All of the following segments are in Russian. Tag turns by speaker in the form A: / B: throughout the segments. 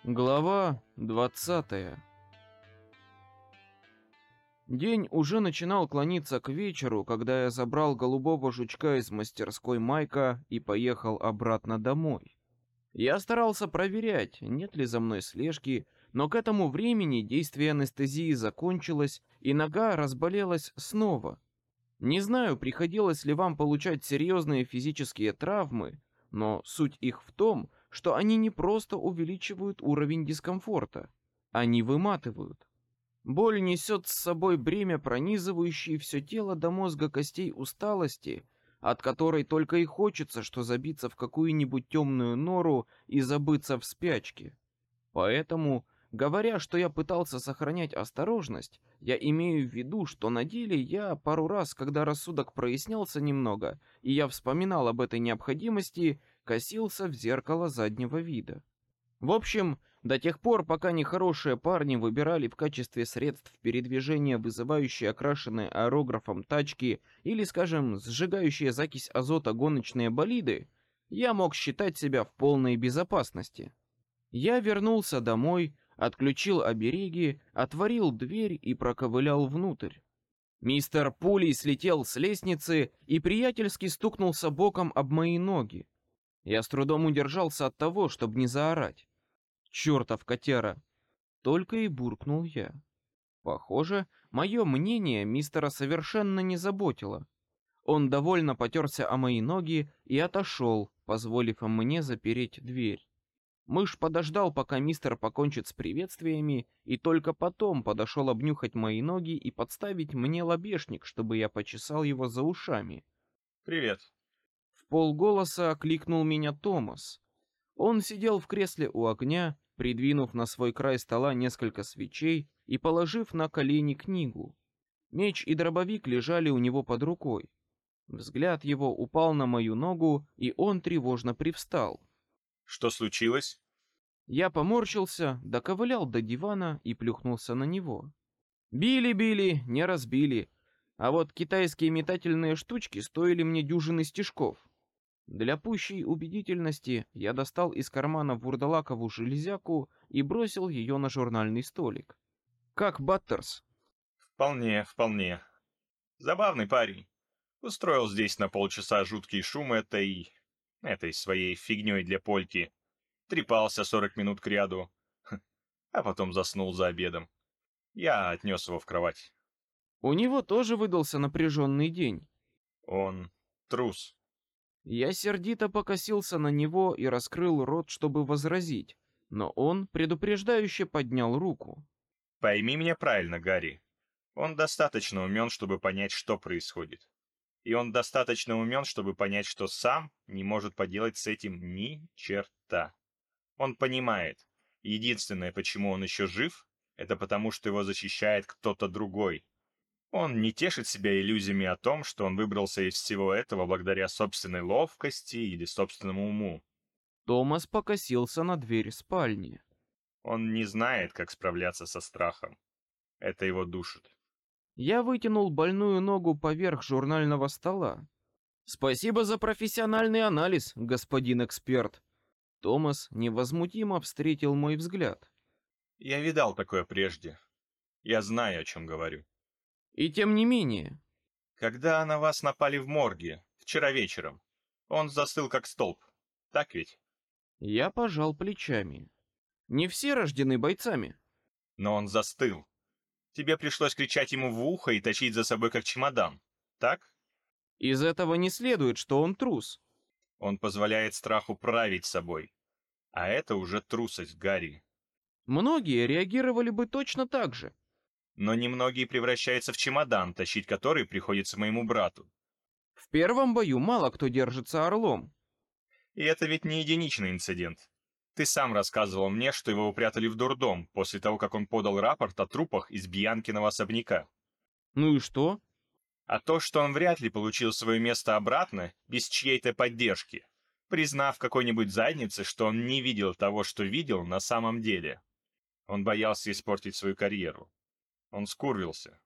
A: Глава 20. День уже начинал клониться к вечеру, когда я забрал голубого жучка из мастерской Майка и поехал обратно домой. Я старался проверять, нет ли за мной слежки, но к этому времени действие анестезии закончилось, и нога разболелась снова. Не знаю, приходилось ли вам получать серьезные физические травмы, но суть их в том, что они не просто увеличивают уровень дискомфорта, они выматывают. Боль несет с собой бремя пронизывающей все тело до мозга костей усталости, от которой только и хочется, что забиться в какую-нибудь темную нору и забыться в спячке. Поэтому, говоря, что я пытался сохранять осторожность, я имею в виду, что на деле я пару раз, когда рассудок прояснялся немного, и я вспоминал об этой необходимости, косился в зеркало заднего вида. В общем, до тех пор, пока нехорошие парни выбирали в качестве средств передвижения вызывающие окрашенные аэрографом тачки или, скажем, сжигающие закись азота гоночные болиды, я мог считать себя в полной безопасности. Я вернулся домой, отключил обереги, отворил дверь и проковылял внутрь. Мистер Пулей слетел с лестницы и приятельски стукнулся боком об мои ноги. Я с трудом удержался от того, чтобы не заорать. «Чертов котяра!» Только и буркнул я. Похоже, мое мнение мистера совершенно не заботило. Он довольно потерся о мои ноги и отошел, позволив мне запереть дверь. Мышь подождал, пока мистер покончит с приветствиями, и только потом подошел обнюхать мои ноги и подставить мне лобешник, чтобы я почесал его за ушами.
B: «Привет».
A: В полголоса окликнул меня Томас. Он сидел в кресле у огня, придвинув на свой край стола несколько свечей и положив на колени книгу. Меч и дробовик лежали у него под рукой. Взгляд его упал на мою ногу, и он тревожно привстал.
B: «Что случилось?»
A: Я поморщился, доковылял до дивана и плюхнулся на него. Били, не разбили, а вот китайские метательные штучки стоили мне дюжины стежков. Для пущей убедительности я достал из кармана вурдалакову железяку и бросил ее на журнальный столик. «Как Баттерс?»
B: Вполне. Забавный парень. Устроил здесь на полчаса жуткий шум этой своей фигней для польки. Трепался 40 минут кряду, а потом заснул за обедом. Я отнес его в кровать.
A: У него тоже выдался напряженный день.
B: Он трус.
A: Я сердито покосился на него и раскрыл рот, чтобы возразить, но он предупреждающе поднял руку.
B: Пойми меня правильно, Гарри. Он достаточно умен, чтобы понять, что происходит. И он достаточно умен, чтобы понять, что сам не может поделать с этим ни черта. Он понимает, единственное, почему он еще жив, это потому, что его защищает кто-то другой. Он не тешит себя иллюзиями о том, что он выбрался из всего этого благодаря собственной ловкости или собственному уму.
A: Томас покосился на дверь спальни.
B: Он не знает, как справляться со страхом. Это его душит.
A: Я вытянул больную ногу поверх журнального стола. «Спасибо за профессиональный анализ, господин эксперт». Томас невозмутимо встретил мой взгляд.
B: Я видал такое прежде. Я знаю, о чем говорю.
A: И тем не менее.
B: Когда на вас напали в морге, вчера вечером, он застыл как столб. Так ведь?
A: Я пожал плечами. Не все рождены бойцами.
B: Но он застыл. Тебе пришлось кричать ему в ухо и тащить за собой как чемодан. Так?
A: Из этого не следует, что он трус.
B: Он позволяет страху править собой. А это уже трусость, Гарри.
A: Многие реагировали бы точно так же.
B: Но немногие превращаются в чемодан, тащить который приходится моему брату.
A: В первом бою мало кто держится орлом.
B: И это ведь не единичный инцидент. Ты сам рассказывал мне, что его упрятали в дурдом после того, как он подал рапорт о трупах из Бьянкиного особняка.
A: Ну и что?
B: А то, что он вряд ли получил свое место обратно без чьей-то поддержки, признав какой-нибудь заднице, что он не видел того, что видел на самом деле. Он боялся испортить свою карьеру. Он скурвился.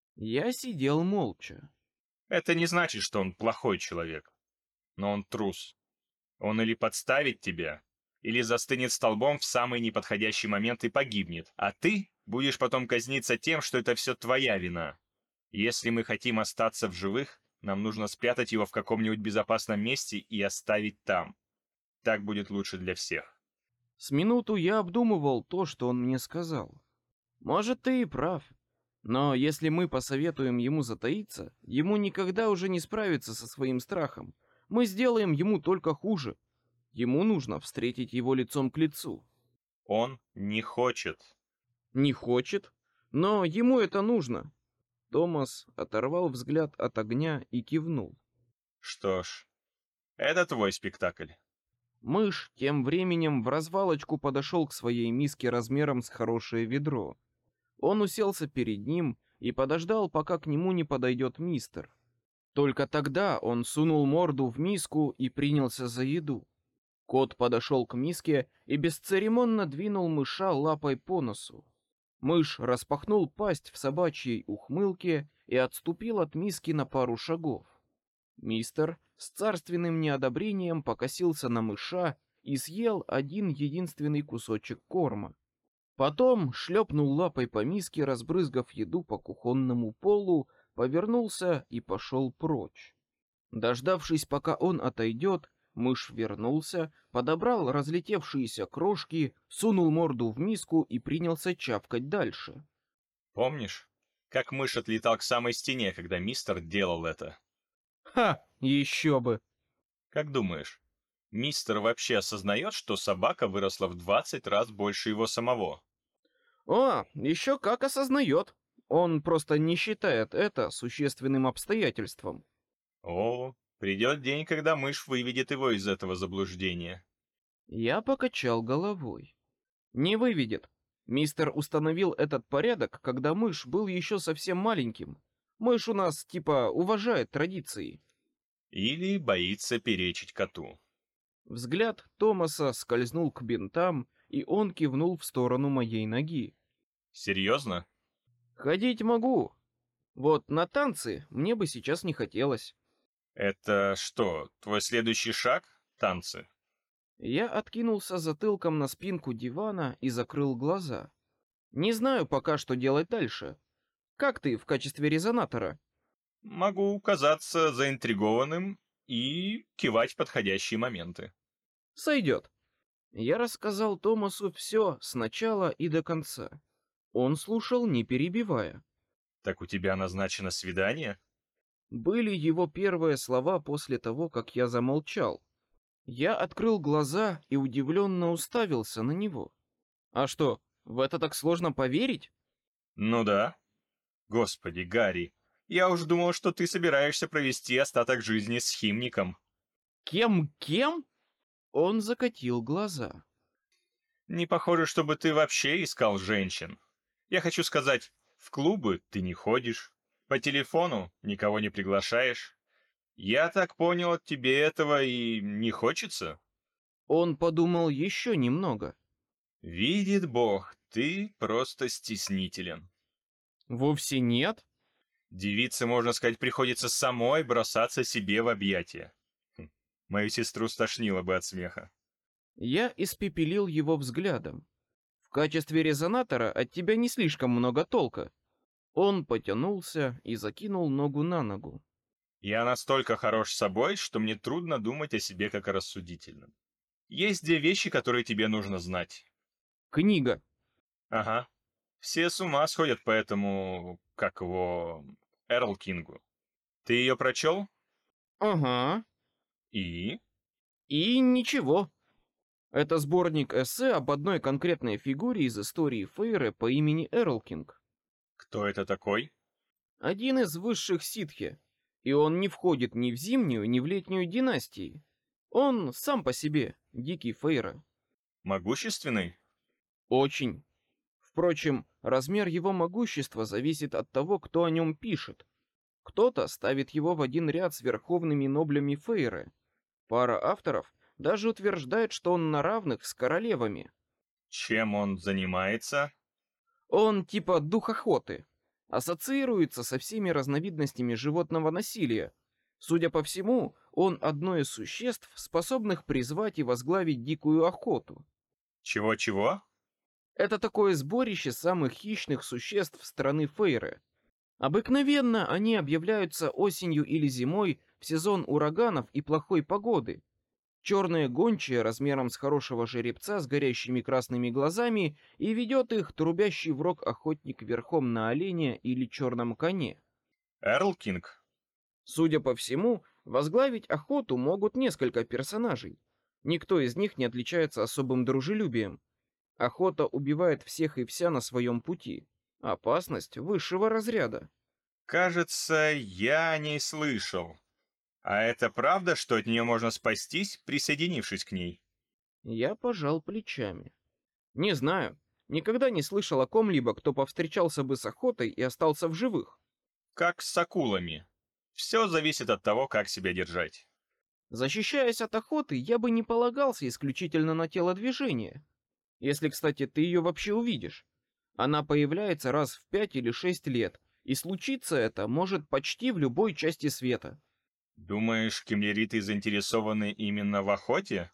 A: Я сидел молча.
B: Это не значит, что он плохой человек. Но он трус. Он или подставит тебя, или застынет столбом в самый неподходящий момент и погибнет, а ты будешь потом казниться тем, что это все твоя вина. Если мы хотим остаться в живых, нам нужно спрятать его в каком-нибудь безопасном месте и оставить там. Так будет лучше для всех.
A: С минуту я обдумывал то, что он мне сказал. Может, ты и прав. Но если мы посоветуем ему затаиться, ему никогда уже не справиться со своим страхом. Мы сделаем ему только хуже. Ему нужно встретить его лицом к лицу.
B: Он не хочет.
A: Не хочет, но ему это нужно. Томас оторвал взгляд от огня и кивнул.
B: Что ж, это твой спектакль.
A: Мышь тем временем в развалочку подошел к своей миске размером с хорошее ведро. Он уселся перед ним и подождал, пока к нему не подойдет мистер. Только тогда он сунул морду в миску и принялся за еду. Кот подошел к миске и бесцеремонно двинул мыша лапой по носу. Мышь распахнул пасть в собачьей ухмылке и отступил от миски на пару шагов. Мистер с царственным неодобрением покосился на мыша и съел один единственный кусочек корма. Потом шлепнул лапой по миске, разбрызгав еду по кухонному полу, повернулся и пошел прочь. Дождавшись, пока он отойдет, мышь вернулся, подобрал разлетевшиеся крошки, сунул морду в миску и принялся чавкать дальше.
B: Помнишь, как мышь отлетал к самой стене, когда мистер делал это?
A: Ха, еще бы.
B: Как думаешь, мистер вообще осознает, что собака выросла в 20 раз больше его самого?
A: О, еще как осознает. Он просто не считает это существенным обстоятельством.
B: О, придет день, когда мышь выведет его из этого заблуждения.
A: Я покачал головой. Не выведет. Мистер установил этот порядок, когда мышь был еще совсем маленьким. Мышь у нас типа уважает традиции.
B: Или боится перечить коту.
A: Взгляд Томаса скользнул к бинтам, и он кивнул в сторону моей ноги.
B: Серьезно?
A: Ходить могу. Вот на танцы мне бы сейчас не хотелось.
B: Это что, твой следующий шаг? Танцы?
A: Я откинулся затылком на спинку дивана и закрыл глаза. Не знаю пока, что делать дальше. Как ты в качестве резонатора?
B: Могу казаться заинтригованным и кивать в подходящие моменты.
A: Сойдет. Я рассказал Томасу все с начала и до конца. Он слушал, не перебивая.
B: Так у тебя назначено свидание?
A: Были его первые слова после того, как я замолчал. Я открыл глаза и удивленно уставился на него. А что, в это так сложно поверить?
B: Ну да. Господи, Гарри, я уж думал, что ты собираешься провести остаток жизни с химником.
A: Кем? Он закатил глаза.
B: Не похоже, чтобы ты вообще искал женщин. Я хочу сказать, в клубы ты не ходишь, по телефону никого не приглашаешь. Я так понял, тебе этого и не хочется?
A: Он подумал еще немного.
B: Видит Бог, ты просто стеснителен.
A: Вовсе нет.
B: Девице, можно сказать, приходится самой бросаться себе в объятия. Мою сестру стошнило бы от смеха.
A: Я испепелил его взглядом. В качестве резонатора от тебя не слишком много толка. Он потянулся и закинул ногу на ногу.
B: Я настолько хорош собой, что мне трудно думать о себе как о рассудительном. Есть две вещи, которые тебе нужно знать.
A: Книга.
B: Ага. Все с ума сходят по этому, как его, Эрл Кингу. Ты ее прочел?
A: Ага.
B: И?
A: И ничего. Это сборник эссе об одной конкретной фигуре из истории Фейры по имени Эрлкинг.
B: Кто это такой?
A: Один из высших ситхи. И он не входит ни в зимнюю, ни в летнюю династии. Он сам по себе дикий Фейра.
B: Могущественный?
A: Очень. Впрочем, размер его могущества зависит от того, кто о нем пишет. Кто-то ставит его в один ряд с верховными ноблями Фейры. Пара авторов даже утверждает, что он на равных с королевами.
B: Чем он занимается?
A: Он типа дух охоты. Ассоциируется со всеми разновидностями животного насилия. Судя по всему, он одно из существ, способных призвать и возглавить дикую охоту.
B: Чего-чего?
A: Это такое сборище самых хищных существ страны Фейры. Обыкновенно они объявляются осенью или зимой в сезон ураганов и плохой погоды. Черные гончие размером с хорошего жеребца с горящими красными глазами, и ведет их трубящий в рог охотник верхом на олене или черном коне.
B: Эрл Кинг.
A: Судя по всему, возглавить охоту могут несколько персонажей. Никто из них не отличается особым дружелюбием. Охота убивает всех и вся на своем пути. Опасность высшего разряда.
B: Кажется, я о ней слышал. А это правда, что от нее можно спастись, присоединившись к ней?
A: Я пожал плечами. Не знаю. Никогда не слышал о ком-либо, кто повстречался бы с охотой и остался в живых.
B: Как с акулами. Все зависит от того, как себя держать.
A: Защищаясь от охоты, я бы не полагался исключительно на телодвижение. Если, кстати, ты ее вообще увидишь. Она появляется раз в 5 или 6 лет, и случиться это может почти в любой части света.
B: Думаешь, кемлериты заинтересованы именно в охоте?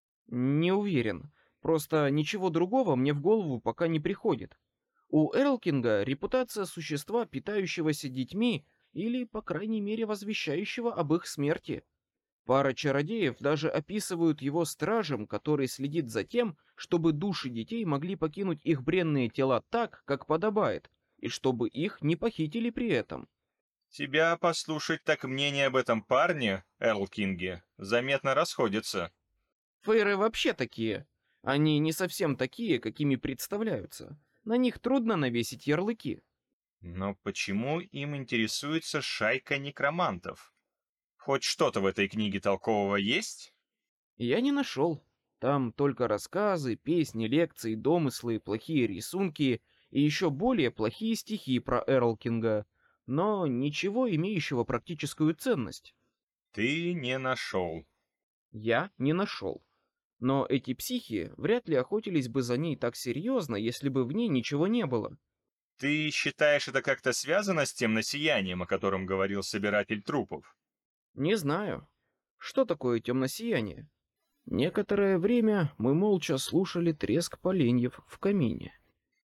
A: Не уверен. Просто ничего другого мне в голову пока не приходит. У Эрлкинга репутация существа, питающегося детьми, или, по крайней мере, возвещающего об их смерти. Пара чародеев даже описывают его стражем, который следит за тем, чтобы души детей могли покинуть их бренные тела так, как подобает, и чтобы их не похитили при этом.
B: Тебя послушать так мнение об этом парне, Эрл Кинге, заметно расходится.
A: Фейры вообще такие. Они не совсем такие, какими представляются. На них трудно навесить ярлыки.
B: Но почему им интересуется шайка некромантов? Хоть что-то в этой книге толкового есть?
A: Я не нашел. Там только рассказы, песни, лекции, домыслы, плохие рисунки и еще более плохие стихи про Эрлкинга, но ничего имеющего практическую ценность.
B: Ты не нашел.
A: Я не нашел. Но эти психи вряд ли охотились бы за ней так серьезно, если бы в ней ничего не было.
B: Ты считаешь, это как-то связано с тем насиянием, о котором говорил собиратель трупов?
A: Не знаю. Что такое темносияние? Некоторое время мы молча слушали треск поленьев в камине.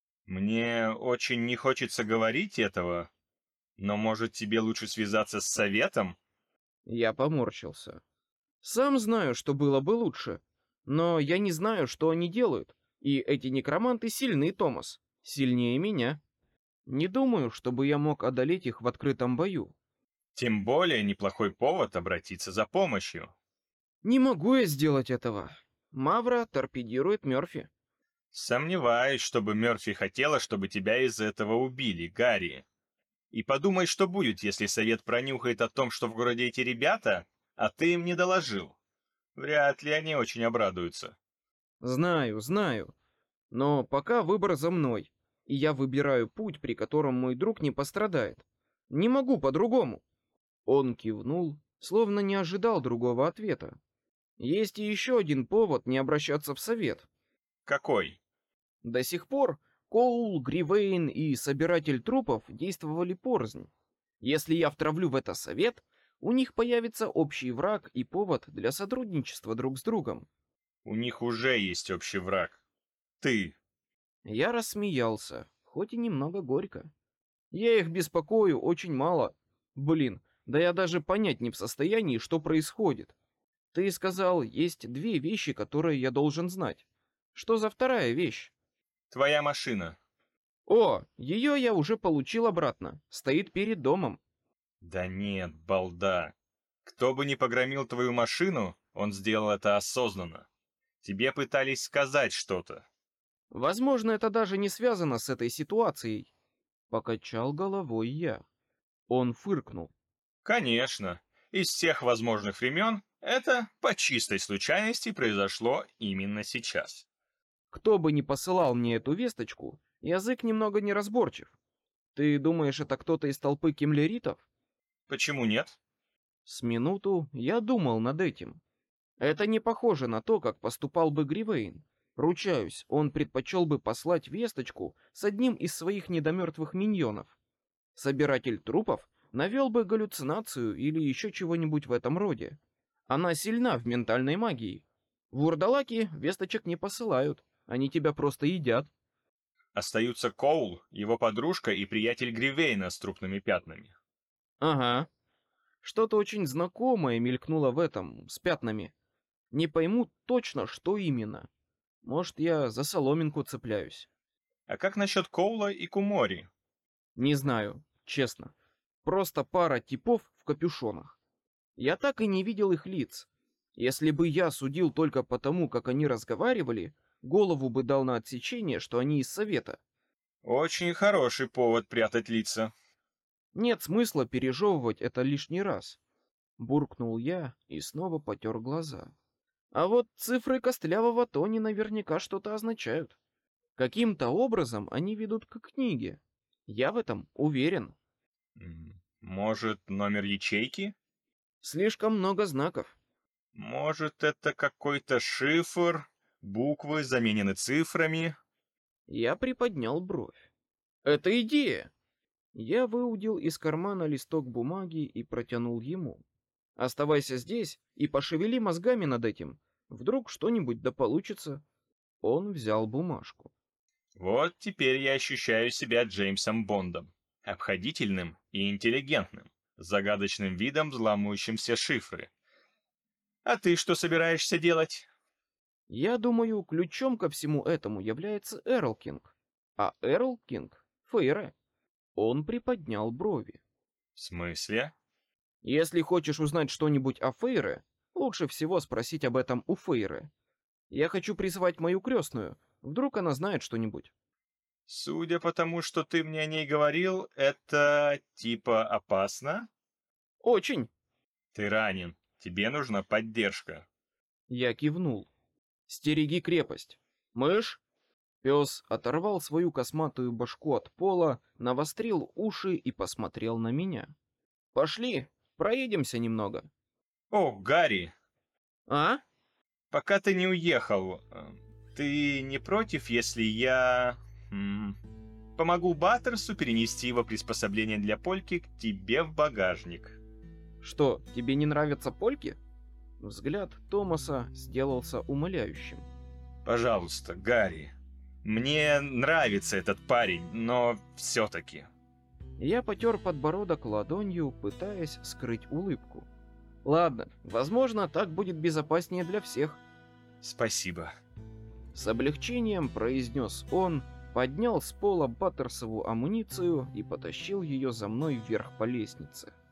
B: Мне очень не хочется говорить этого, но может тебе лучше связаться с советом?
A: Я поморщился. Сам знаю, что было бы лучше, но я не знаю, что они делают, и эти некроманты сильны, Томас, сильнее меня. Не думаю, чтобы я мог одолеть их в открытом бою.
B: Тем более неплохой повод обратиться за помощью.
A: Не могу я сделать этого. Мавра торпедирует Мёрфи.
B: Сомневаюсь, чтобы Мёрфи хотела, чтобы тебя из-за этого убили, Гарри. И подумай, что будет, если совет пронюхает о том, что в городе эти ребята, а ты им не доложил. Вряд ли они очень обрадуются.
A: Знаю, знаю. Но пока выбор за мной, и я выбираю путь, при котором мой друг не пострадает. Не могу по-другому. Он кивнул, словно не ожидал другого ответа. Есть и еще один повод не обращаться в совет.
B: Какой?
A: До сих пор Коул, Гривейн и Собиратель трупов действовали порознь. Если я втравлю в это совет, у них появится общий враг и повод для сотрудничества друг с другом.
B: У них уже есть общий враг. Ты.
A: Я рассмеялся, хоть и немного горько. Я их беспокою очень мало. Блин, да я даже понять не в состоянии, что происходит. Ты сказал, есть две вещи, которые я должен знать. Что за вторая вещь?
B: Твоя машина.
A: О, ее я уже получил обратно. Стоит перед домом.
B: Да нет, балда. Кто бы ни погромил твою машину, он сделал это осознанно. Тебе пытались сказать что-то.
A: Возможно, это даже не связано с этой ситуацией. Покачал головой я. Он фыркнул.
B: Конечно. Из всех возможных времен это по чистой случайности произошло именно сейчас.
A: Кто бы ни посылал мне эту весточку, язык немного неразборчив. Ты думаешь, это кто-то из толпы кемлеритов?
B: Почему нет?
A: С минуту я думал над этим. Это не похоже на то, как поступал бы Гривейн. Ручаюсь, он предпочел бы послать весточку с одним из своих недомертвых миньонов. Собиратель трупов навел бы галлюцинацию или еще чего-нибудь в этом роде. Она сильна в ментальной магии. Вурдалаки весточек не посылают, они тебя просто едят.
B: Остаются Коул, его подружка и приятель Гривейна с трупными пятнами.
A: Ага. Что-то очень знакомое мелькнуло в этом, с пятнами. Не пойму точно, что именно. Может, я за соломинку цепляюсь.
B: А как насчет Коула и Кумори?
A: Не знаю, честно. Просто пара типов в капюшонах. Я так и не видел их лиц. Если бы я судил только потому, как они разговаривали, голову бы дал на отсечение, что они из совета.
B: Очень хороший повод прятать лица.
A: Нет смысла пережевывать это лишний раз. Буркнул я и снова потер глаза. А вот цифры костлявого Тони наверняка что-то означают. Каким-то образом они ведут к книге. Я в этом уверен.
B: Может, номер ячейки?
A: Слишком много знаков.
B: Может, это какой-то шифр? Буквы заменены цифрами?
A: Я приподнял бровь. Это идея. Я выудил из кармана листок бумаги и протянул ему. Оставайся здесь и пошевели мозгами над этим. Вдруг что-нибудь да получится. Он взял бумажку.
B: Вот теперь я ощущаю себя Джеймсом Бондом. Обходительным и интеллигентным. С загадочным видом, взламывающим все шифры. А ты что собираешься делать?
A: Я думаю, ключом ко всему этому является Эрл Кинг. А Эрл Кинг — Фейре. Он приподнял брови.
B: В смысле?
A: Если хочешь узнать что-нибудь о Фейре, лучше всего спросить об этом у Фейре. Я хочу призвать мою крестную. Вдруг она знает что-нибудь.
B: Судя по тому, что ты мне о ней говорил, это типа опасно?
A: Очень.
B: Ты ранен. Тебе нужна поддержка.
A: Я кивнул. Стереги крепость. Мышь? Пес оторвал свою косматую башку от пола, навострил уши и посмотрел на меня. Пошли, проедемся немного.
B: О, Гарри,
A: А?
B: пока ты не уехал, ты не против, если я помогу Баттерсу перенести его приспособление для польки к тебе в багажник?
A: Что, тебе не нравятся польки? Взгляд Томаса сделался умоляющим.
B: Пожалуйста, Гарри. Мне нравится этот парень, но все-таки.
A: Я потер подбородок ладонью, пытаясь скрыть улыбку. Ладно, возможно, так будет безопаснее для всех.
B: Спасибо.
A: С облегчением произнес он, поднял с пола Баттерсову амуницию и потащил ее за мной вверх по лестнице.